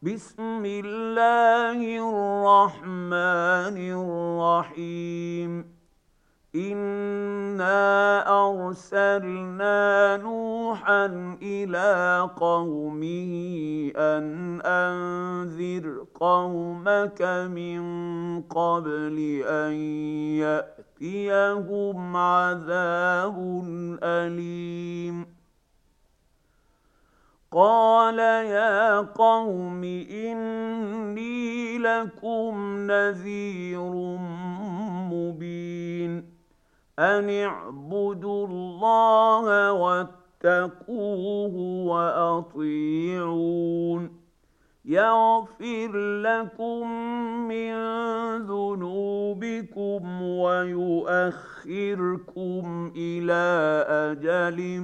بسم الله الرحمن الرحيم. إنا أرسلنا نوحا إلى قومه أن أنذر قومك من قبل أن يأتيهم عذاب أليم. قال يا قوم إني لكم نذير مبين. أن اعبدوا الله واتقوه وأطيعون. يغفر لكم من ذنوبكم ويؤخركم إلى أجل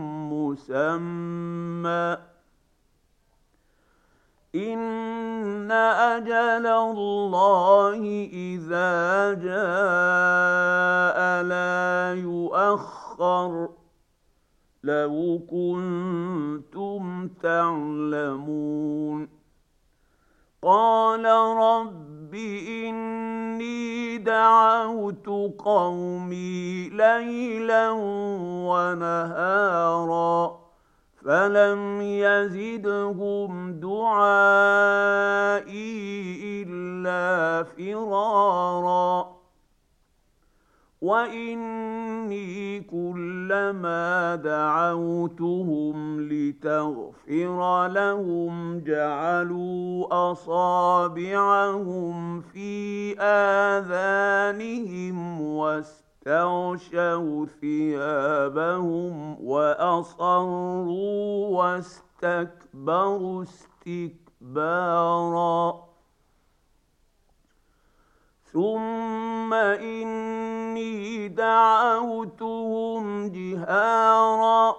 مسمى. إن أجل الله إذا جاء لا يؤخر. لو كنتم تعلمون. قال رب إني دعوت قومي ليلا ونهارا فلم يزدهم دعائي إلا فرارا. وإني كلما دعوتهم لتغفر لهم جعلوا أصابعهم في آذانهم واستغشوا ثيابهم وأصروا واستكبروا استكبارا. ثم إني دعوتهم جهارا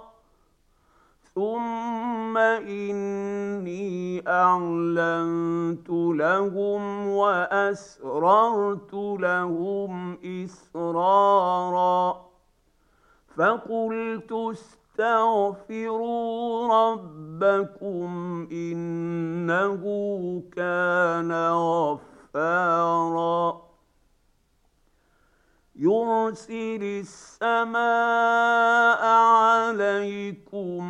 ثم إني أعلنت لهم وأسررت لهم إسرارا. فقلت استغفروا ربكم إنه كان غفارا. يرسل السماء عليكم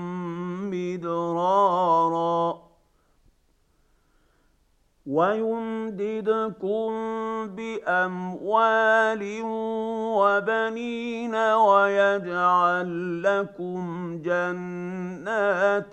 مدرارا ويمددكم بأموال وبنين ويجعل لكم جنات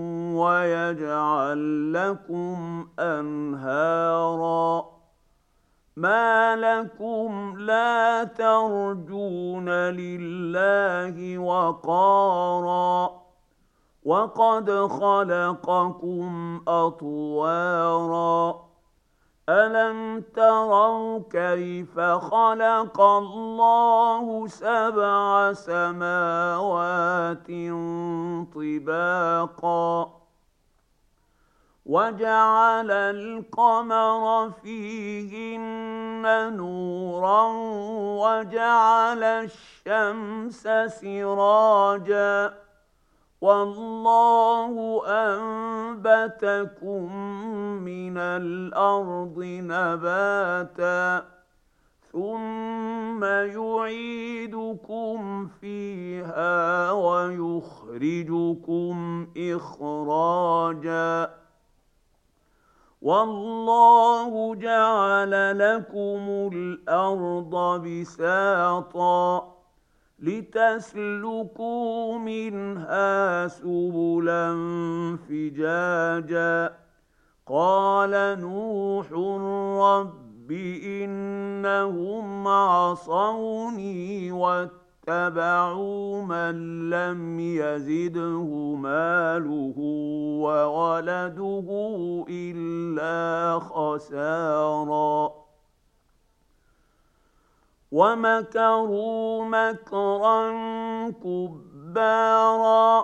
ويجعل لكم أنهارا. ما لكم لا ترجون لله وقارا وقد خلقكم أطوارا. ألم تروا كيف خلق الله 7 سماوات طباقا وجعل القمر فيهن نورا وجعل الشمس سراجا والله أنبتكم من الأرض نباتا ثم يعيدكم فيها ويخرجكم إخراجا. والله جعل لكم الأرض بساطا لتسلكوا منها سبلا فجاجا. قال نوح رب إنهم عصوني واتبعوا من لم يزده ماله وولده إلا خسارا. ومكروا مكرا كبارا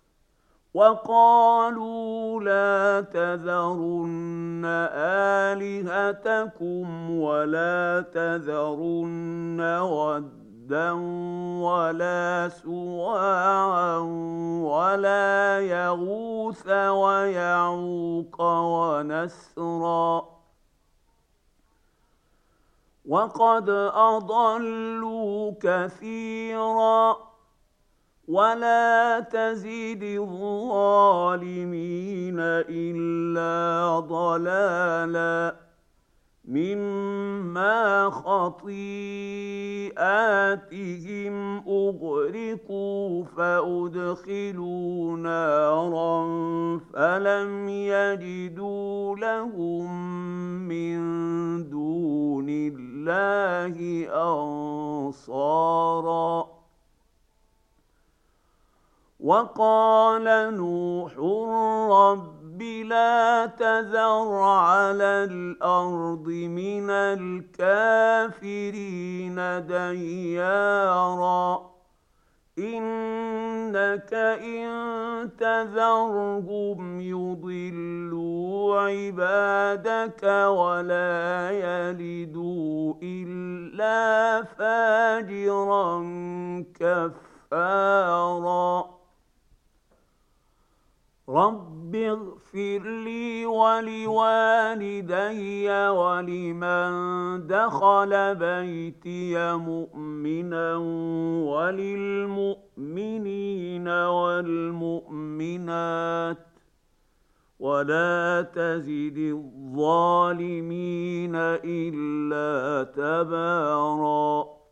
وقالوا لا تذرن آلهتكم ولا تذرن ودا ودا ولا سواعا ولا يغوث ويعوق ونسرا وقد أضلوا كثيرا ولا تزد الظالمين إلا ضلالا مما خطيئاتهم أغرقوا فأدخلوا نارا فلم يجدوا لهم من دون الله أنصارا وقال نوح رب لا تذر على الأرض من الكافرين ديارا إنك إن تذرهم يضلوا عبادك ولا يلدوا إلا فاجرا كفارا رب اغفر لي ولوالدي ولمن دخل بيتي مؤمنا وللمؤمنين والمؤمنات ولا تزد الظالمين إلا تباراً